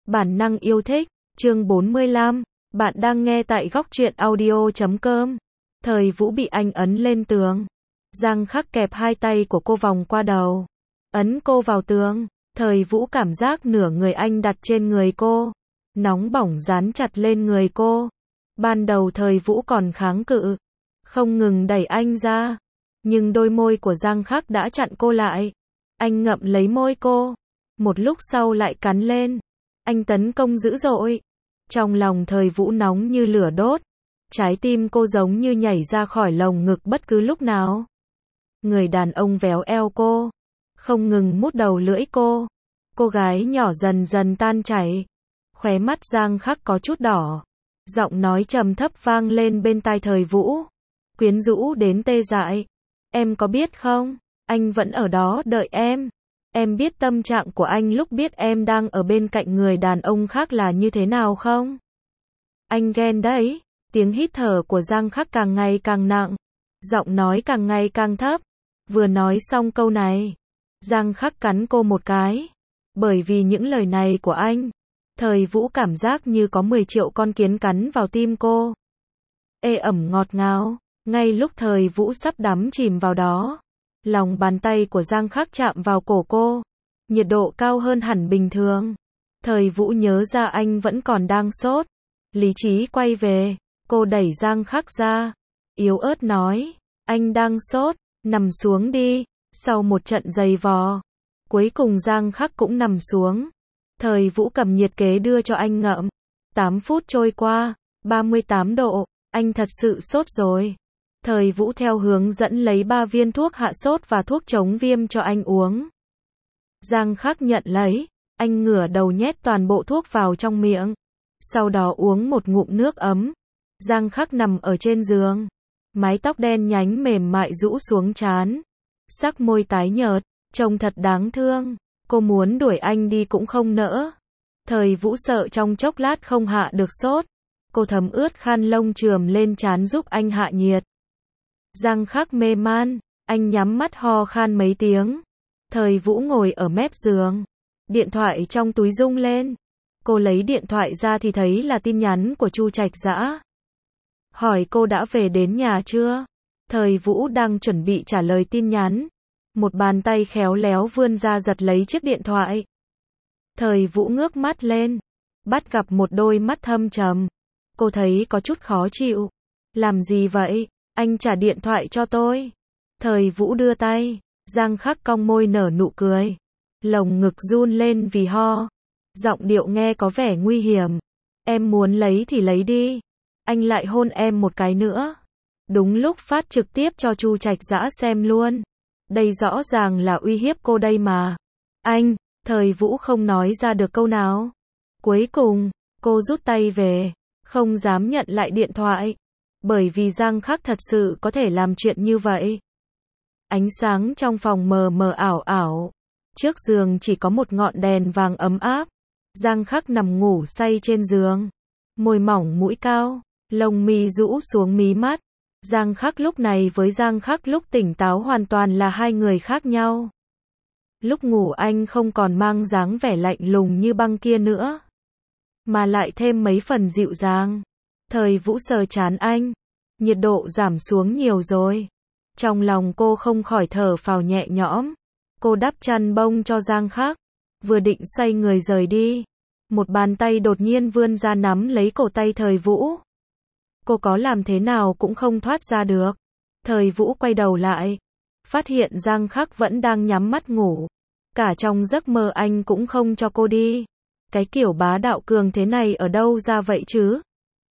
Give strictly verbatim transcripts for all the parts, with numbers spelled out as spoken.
Bản năng yêu thích, chương bốn mươi lăm, bạn đang nghe tại góc truyện audio chấm com. Thời Vũ bị anh ấn lên tường. Giang Khắc kẹp hai tay của cô vòng qua đầu, ấn cô vào tường. Thời Vũ cảm giác nửa người anh đặt trên người cô, nóng bỏng dán chặt lên người cô. Ban đầu Thời Vũ còn kháng cự, không ngừng đẩy anh ra, nhưng đôi môi của Giang Khắc đã chặn cô lại. Anh ngậm lấy môi cô, một lúc sau lại cắn lên. Anh tấn công dữ dội. Trong lòng Thời Vũ nóng như lửa đốt, trái tim cô giống như nhảy ra khỏi lồng ngực bất cứ lúc nào. Người đàn ông véo eo cô, không ngừng mút đầu lưỡi cô. Cô gái nhỏ dần dần tan chảy. Khóe mắt Giang Khắc có chút đỏ. Giọng nói trầm thấp vang lên bên tai Thời Vũ, quyến rũ đến tê dại. Em có biết không, anh vẫn ở đó đợi em. Em biết tâm trạng của anh lúc biết em đang ở bên cạnh người đàn ông khác là như thế nào không? Anh ghen đấy. Tiếng hít thở của Giang Khắc càng ngày càng nặng, giọng nói càng ngày càng thấp. Vừa nói xong câu này, Giang Khắc cắn cô một cái. Bởi vì những lời này của anh, Thời Vũ cảm giác như có mười triệu con kiến cắn vào tim cô. Ê ẩm ngọt ngào, ngay lúc Thời Vũ sắp đắm chìm vào đó, lòng bàn tay của Giang Khắc chạm vào cổ cô, nhiệt độ cao hơn hẳn bình thường. Thời Vũ nhớ ra anh vẫn còn đang sốt, lý trí quay về, cô đẩy Giang Khắc ra, yếu ớt nói, anh đang sốt, nằm xuống đi. Sau một trận giày vò, cuối cùng Giang Khắc cũng nằm xuống. Thời Vũ cầm nhiệt kế đưa cho anh ngậm. tám phút trôi qua, ba mươi tám độ, anh thật sự sốt rồi. Thời Vũ theo hướng dẫn lấy ba viên thuốc hạ sốt và thuốc chống viêm cho anh uống. Giang Khắc nhận lấy, anh ngửa đầu nhét toàn bộ thuốc vào trong miệng, sau đó uống một ngụm nước ấm. Giang Khắc nằm ở trên giường, mái tóc đen nhánh mềm mại rũ xuống trán, sắc môi tái nhợt, trông thật đáng thương. Cô muốn đuổi anh đi cũng không nỡ. Thời Vũ sợ trong chốc lát không hạ được sốt, cô thấm ướt khăn lông chườm lên trán giúp anh hạ nhiệt. Giang Khắc mê man, anh nhắm mắt ho khan mấy tiếng. Thời Vũ ngồi ở mép giường, điện thoại trong túi rung lên. Cô lấy điện thoại ra thì thấy là tin nhắn của Chu Trạch Dã. Hỏi cô đã về đến nhà chưa? Thời Vũ đang chuẩn bị trả lời tin nhắn, một bàn tay khéo léo vươn ra giật lấy chiếc điện thoại. Thời Vũ ngước mắt lên, bắt gặp một đôi mắt thâm trầm. Cô thấy có chút khó chịu. Làm gì vậy? Anh trả điện thoại cho tôi. Thời Vũ đưa tay, Giang Khắc cong môi nở nụ cười, lồng ngực run lên vì ho, giọng điệu nghe có vẻ nguy hiểm. Em muốn lấy thì lấy đi, anh lại hôn em một cái nữa. Đúng lúc phát trực tiếp cho Chu Trạch Dã xem luôn. Đây rõ ràng là uy hiếp cô đây mà. Anh, Thời Vũ không nói ra được câu nào. Cuối cùng, cô rút tay về, không dám nhận lại điện thoại, bởi vì Giang Khắc thật sự có thể làm chuyện như vậy. Ánh sáng trong phòng mờ mờ ảo ảo, trước giường chỉ có một ngọn đèn vàng ấm áp. Giang Khắc nằm ngủ say trên giường, môi mỏng mũi cao, lông mi rũ xuống mí mắt. Giang Khắc lúc này với Giang Khắc lúc tỉnh táo hoàn toàn là hai người khác nhau. Lúc ngủ anh không còn mang dáng vẻ lạnh lùng như băng kia nữa, mà lại thêm mấy phần dịu dàng. Thời Vũ sờ trán anh, nhiệt độ giảm xuống nhiều rồi. Trong lòng cô không khỏi thở phào nhẹ nhõm. Cô đắp chăn bông cho Giang Khắc, vừa định xoay người rời đi, một bàn tay đột nhiên vươn ra nắm lấy cổ tay Thời Vũ. Cô có làm thế nào cũng không thoát ra được. Thời Vũ quay đầu lại, phát hiện Giang Khắc vẫn đang nhắm mắt ngủ. Cả trong giấc mơ anh cũng không cho cô đi. Cái kiểu bá đạo cường thế này ở đâu ra vậy chứ?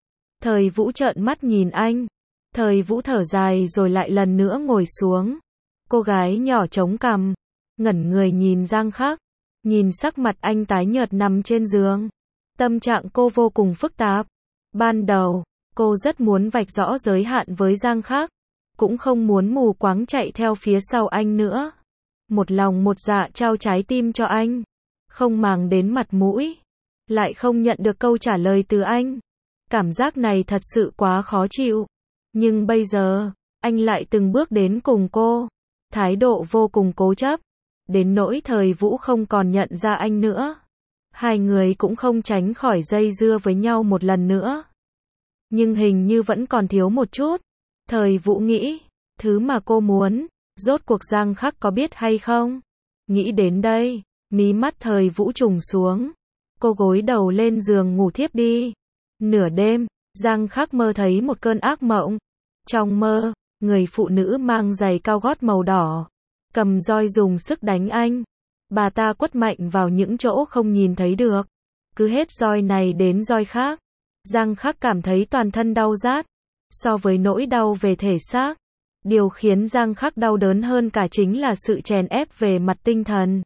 Thời Vũ trợn mắt nhìn anh. Thời Vũ thở dài rồi lại lần nữa ngồi xuống. Cô gái nhỏ chống cằm, ngẩn người nhìn Giang Khắc, nhìn sắc mặt anh tái nhợt nằm trên giường. Tâm trạng cô vô cùng phức tạp. Ban đầu, cô rất muốn vạch rõ giới hạn với Giang Khắc, cũng không muốn mù quáng chạy theo phía sau anh nữa. Một lòng một dạ trao trái tim cho anh, không màng đến mặt mũi, lại không nhận được câu trả lời từ anh. Cảm giác này thật sự quá khó chịu. Nhưng bây giờ, anh lại từng bước đến cùng cô, thái độ vô cùng cố chấp, đến nỗi Thời Vũ không còn nhận ra anh nữa. Hai người cũng không tránh khỏi dây dưa với nhau một lần nữa. Nhưng hình như vẫn còn thiếu một chút. Thời Vũ nghĩ, thứ mà cô muốn, rốt cuộc Giang Khắc có biết hay không? Nghĩ đến đây, mí mắt Thời Vũ trùng xuống. Cô gối đầu lên giường ngủ thiếp đi. Nửa đêm, Giang Khắc mơ thấy một cơn ác mộng. Trong mơ, người phụ nữ mang giày cao gót màu đỏ, cầm roi dùng sức đánh anh. Bà ta quất mạnh vào những chỗ không nhìn thấy được. Cứ hết roi này đến roi khác. Giang Khắc cảm thấy toàn thân đau rát. So với nỗi đau về thể xác, điều khiến Giang Khắc đau đớn hơn cả chính là sự chèn ép về mặt tinh thần.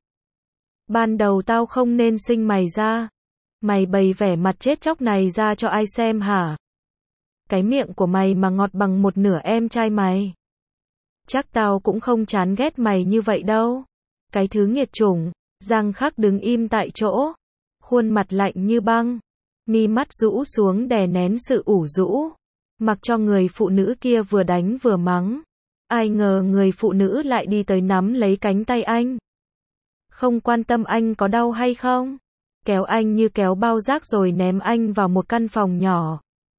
Ban đầu tao không nên sinh mày ra. Mày bày vẻ mặt chết chóc này ra cho ai xem hả? Cái miệng của mày mà ngọt bằng một nửa em trai mày. Chắc tao cũng không chán ghét mày như vậy đâu. Cái thứ nghiệt chủng. Giang Khắc đứng im tại chỗ, khuôn mặt lạnh như băng, mi mắt rũ xuống đè nén sự ủ rũ, mặc cho người phụ nữ kia vừa đánh vừa mắng. Ai ngờ người phụ nữ lại đi tới nắm lấy cánh tay anh. Không quan tâm anh có đau hay không, kéo anh như kéo bao rác rồi ném anh vào một căn phòng nhỏ.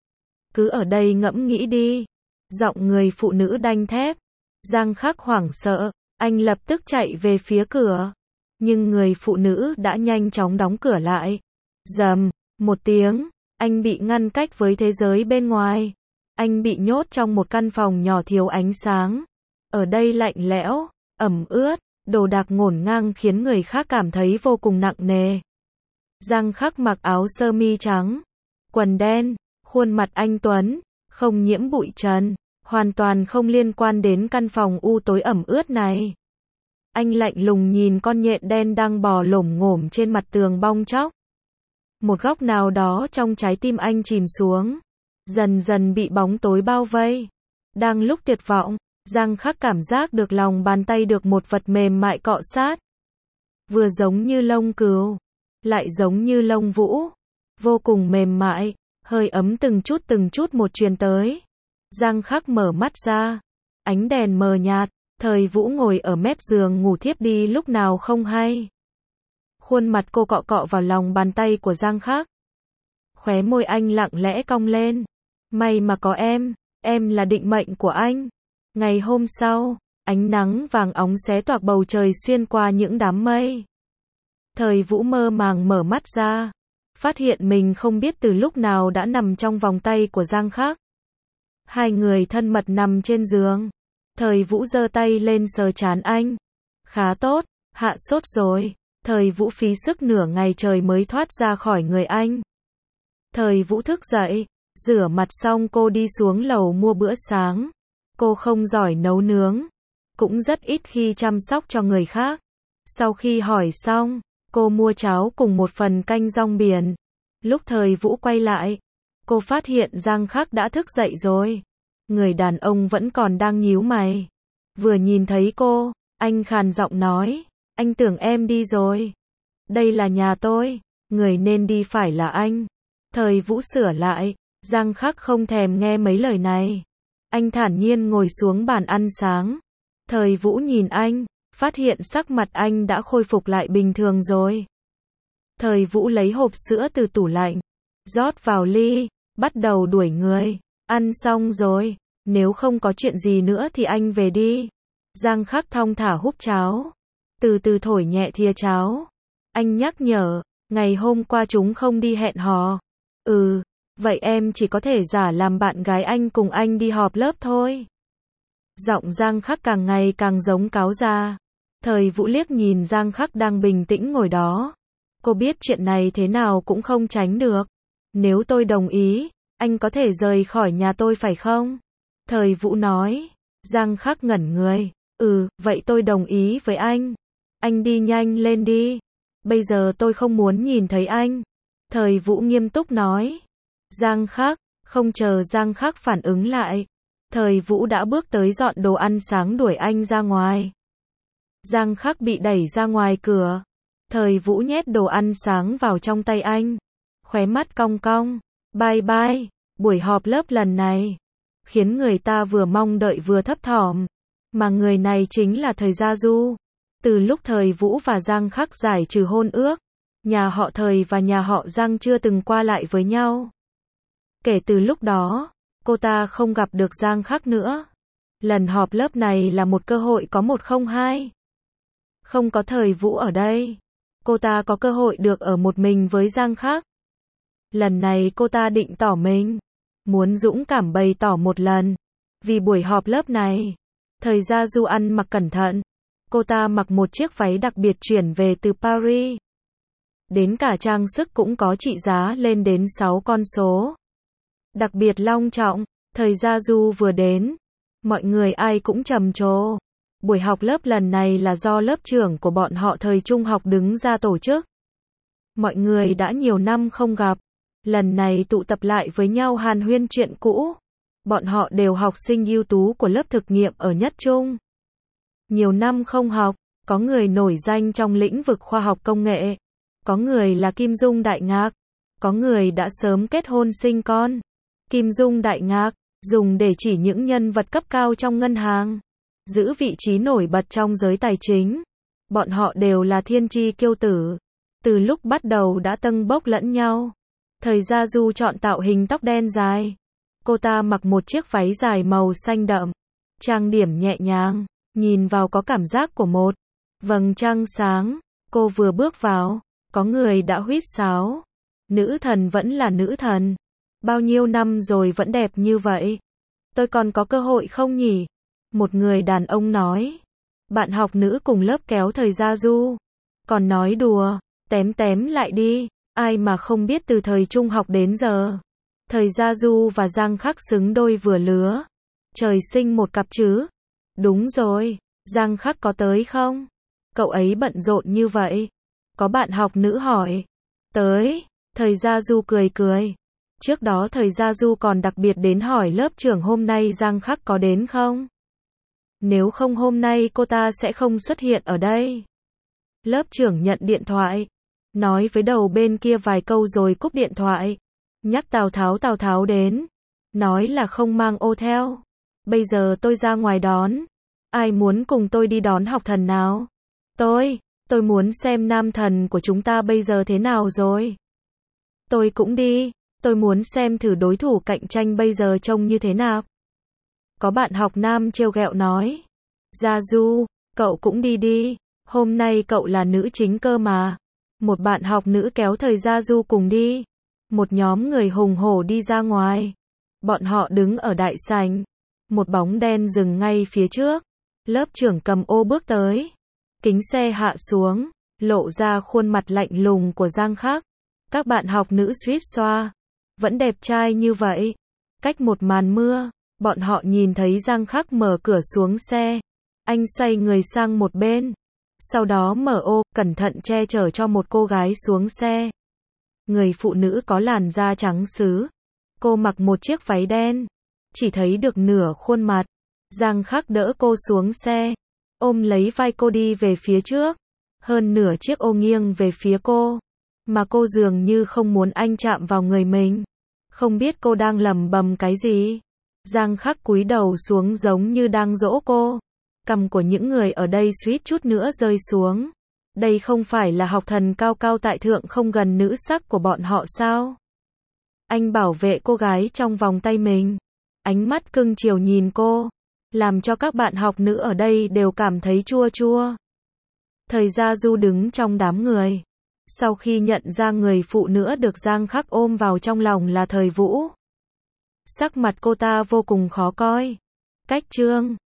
Cứ ở đây ngẫm nghĩ đi. Giọng người phụ nữ đanh thép. Giang Khắc hoảng sợ, anh lập tức chạy về phía cửa. Nhưng người phụ nữ đã nhanh chóng đóng cửa lại. Rầm, một tiếng, anh bị ngăn cách với thế giới bên ngoài. Anh bị nhốt trong một căn phòng nhỏ thiếu ánh sáng. Ở đây lạnh lẽo, ẩm ướt, đồ đạc ngổn ngang khiến người khác cảm thấy vô cùng nặng nề. Giang Khắc mặc áo sơ mi trắng, quần đen, khuôn mặt anh tuấn, không nhiễm bụi trần, hoàn toàn không liên quan đến căn phòng u tối ẩm ướt này. Anh lạnh lùng nhìn con nhện đen đang bò lổm ngổm trên mặt tường bong tróc. Một góc nào đó trong trái tim anh chìm xuống, dần dần bị bóng tối bao vây. Đang lúc tuyệt vọng, Giang Khắc cảm giác được lòng bàn tay được một vật mềm mại cọ sát. Vừa giống như lông cừu, lại giống như lông vũ. Vô cùng mềm mại, hơi ấm từng chút từng chút một truyền tới. Giang Khắc mở mắt ra, ánh đèn mờ nhạt, Thời Vũ ngồi ở mép giường ngủ thiếp đi lúc nào không hay. Khuôn mặt cô cọ cọ vào lòng bàn tay của Giang Khắc. Khóe môi anh lặng lẽ cong lên. May mà có em, em là định mệnh của anh. Ngày hôm sau, ánh nắng vàng óng xé toạc bầu trời xuyên qua những đám mây. Thời Vũ mơ màng mở mắt ra, phát hiện mình không biết từ lúc nào đã nằm trong vòng tay của Giang Khắc. Hai người thân mật nằm trên giường. Thời Vũ giơ tay lên sờ trán anh. Khá tốt, hạ sốt rồi. Thời Vũ phí sức nửa ngày trời mới thoát ra khỏi người anh. Thời Vũ thức dậy, rửa mặt xong cô đi xuống lầu mua bữa sáng. Cô không giỏi nấu nướng, cũng rất ít khi chăm sóc cho người khác. Sau khi hỏi xong, cô mua cháo cùng một phần canh rong biển. Lúc Thời Vũ quay lại, cô phát hiện Giang Khắc đã thức dậy rồi. Người đàn ông vẫn còn đang nhíu mày. Vừa nhìn thấy cô, anh khàn giọng nói, anh tưởng em đi rồi. Đây là nhà tôi, người nên đi phải là anh. Thời Vũ sửa lại, Giang Khắc không thèm nghe mấy lời này. Anh thản nhiên ngồi xuống bàn ăn sáng. Thời Vũ nhìn anh, phát hiện sắc mặt anh đã khôi phục lại bình thường rồi. Thời Vũ lấy hộp sữa từ tủ lạnh, rót vào ly, bắt đầu đuổi người. Ăn xong rồi, nếu không có chuyện gì nữa thì anh về đi. Giang Khắc thong thả húp cháo, từ từ thổi nhẹ thìa cháo. Anh nhắc nhở, ngày hôm qua chúng không đi hẹn hò. Ừ, vậy em chỉ có thể giả làm bạn gái anh cùng anh đi họp lớp thôi. Giọng Giang Khắc càng ngày càng giống cáo già. Thời Vũ liếc nhìn Giang Khắc đang bình tĩnh ngồi đó. Cô biết chuyện này thế nào cũng không tránh được. Nếu tôi đồng ý, anh có thể rời khỏi nhà tôi phải không? Thời Vũ nói. Giang Khắc ngẩn người. Ừ, vậy tôi đồng ý với anh. Anh đi nhanh lên đi. Bây giờ tôi không muốn nhìn thấy anh. Thời Vũ nghiêm túc nói. Giang Khắc, không chờ Giang Khắc phản ứng lại. Thời Vũ đã bước tới dọn đồ ăn sáng đuổi anh ra ngoài. Giang Khắc bị đẩy ra ngoài cửa. Thời Vũ nhét đồ ăn sáng vào trong tay anh. Khóe mắt cong cong. Bye bye, buổi họp lớp lần này khiến người ta vừa mong đợi vừa thấp thỏm. Mà người này chính là Thời Gia Du. Từ lúc Thời Vũ và Giang Khắc giải trừ hôn ước, Nhà họ Thời và nhà họ Giang chưa từng qua lại với nhau. Kể từ lúc đó, cô ta không gặp được Giang Khắc nữa. Lần họp lớp này là một cơ hội có một không hai. Không có Thời Vũ ở đây, cô ta có cơ hội được ở một mình với Giang Khắc. Lần này cô ta định tỏ mình, muốn dũng cảm bày tỏ một lần. Vì buổi họp lớp này, Thời Gia Du ăn mặc cẩn thận. Cô ta mặc một chiếc váy đặc biệt chuyển về từ Paris. Đến cả trang sức cũng có trị giá lên đến sáu con số. Đặc biệt long trọng, Thời Gia Du vừa đến, mọi người ai cũng trầm trồ. Buổi học lớp lần này là do lớp trưởng của bọn họ thời trung học đứng ra tổ chức. Mọi người đã nhiều năm không gặp, lần này tụ tập lại với nhau hàn huyên chuyện cũ. Bọn họ đều học sinh ưu tú của lớp thực nghiệm ở Nhất Trung. Nhiều năm không học, có người nổi danh trong lĩnh vực khoa học công nghệ, có người là Kim Dung Đại Ngạc, có người đã sớm kết hôn sinh con. Kim Dung Đại Ngạc, dùng để chỉ những nhân vật cấp cao trong ngân hàng, giữ vị trí nổi bật trong giới tài chính. Bọn họ đều là thiên tri kiêu tử, từ lúc bắt đầu đã tâng bốc lẫn nhau. Thời Gia Du chọn tạo hình tóc đen dài. Cô ta mặc một chiếc váy dài màu xanh đậm, trang điểm nhẹ nhàng, nhìn vào có cảm giác của một vầng trăng sáng. Cô vừa bước vào, có người đã huýt sáo. Nữ thần vẫn là nữ thần. Bao nhiêu năm rồi vẫn đẹp như vậy. Tôi còn có cơ hội không nhỉ? Một người đàn ông nói. Bạn học nữ cùng lớp kéo Thời Gia Du. Còn nói đùa, tém tém lại đi. Ai mà không biết từ thời trung học đến giờ, Thời Gia Du và Giang Khắc xứng đôi vừa lứa. Trời sinh một cặp chứ. Đúng rồi, Giang Khắc có tới không? Cậu ấy bận rộn như vậy. Có bạn học nữ hỏi. Tới, Thời Gia Du cười cười. Trước đó Thời Gia Du còn đặc biệt đến hỏi lớp trưởng hôm nay Giang Khắc có đến không? Nếu không hôm nay cô ta sẽ không xuất hiện ở đây. Lớp trưởng nhận điện thoại, nói với đầu bên kia vài câu rồi cúp điện thoại. Nhắc Tào Tháo Tào Tháo đến, nói là không mang ô theo. Bây giờ tôi ra ngoài đón. Ai muốn cùng tôi đi đón học thần nào? Tôi, tôi muốn xem nam thần của chúng ta bây giờ thế nào rồi. Tôi cũng đi, tôi muốn xem thử đối thủ cạnh tranh bây giờ trông như thế nào. Có bạn học nam trêu ghẹo nói. Gia Du, cậu cũng đi đi, hôm nay cậu là nữ chính cơ mà. Một bạn học nữ kéo Thời Gia Du cùng đi. Một nhóm người hùng hổ đi ra ngoài. Bọn họ đứng ở đại sảnh. Một bóng đen dừng ngay phía trước. Lớp trưởng cầm ô bước tới. Kính xe hạ xuống, lộ ra khuôn mặt lạnh lùng của Giang Khắc. Các bạn học nữ suýt xoa. Vẫn đẹp trai như vậy. Cách một màn mưa, bọn họ nhìn thấy Giang Khắc mở cửa xuống xe. Anh xoay người sang một bên. Sau đó mở ô, cẩn thận che chở cho một cô gái xuống xe. Người phụ nữ có làn da trắng sứ. Cô mặc một chiếc váy đen. Chỉ thấy được nửa khuôn mặt. Giang Khắc đỡ cô xuống xe. Ôm lấy vai cô đi về phía trước. Hơn nửa chiếc ô nghiêng về phía cô. Mà cô dường như không muốn anh chạm vào người mình. Không biết cô đang lẩm bẩm cái gì. Giang Khắc cúi đầu xuống giống như đang dỗ cô. Cằm của những người ở đây suýt chút nữa rơi xuống. Đây không phải là học thần cao cao tại thượng không gần nữ sắc của bọn họ sao? Anh bảo vệ cô gái trong vòng tay mình. Ánh mắt cưng chiều nhìn cô. Làm cho các bạn học nữ ở đây đều cảm thấy chua chua. Thời Gia Du đứng trong đám người. Sau khi nhận ra người phụ nữ được Giang Khắc ôm vào trong lòng là Thời Vũ. Sắc mặt cô ta vô cùng khó coi. Cách trương.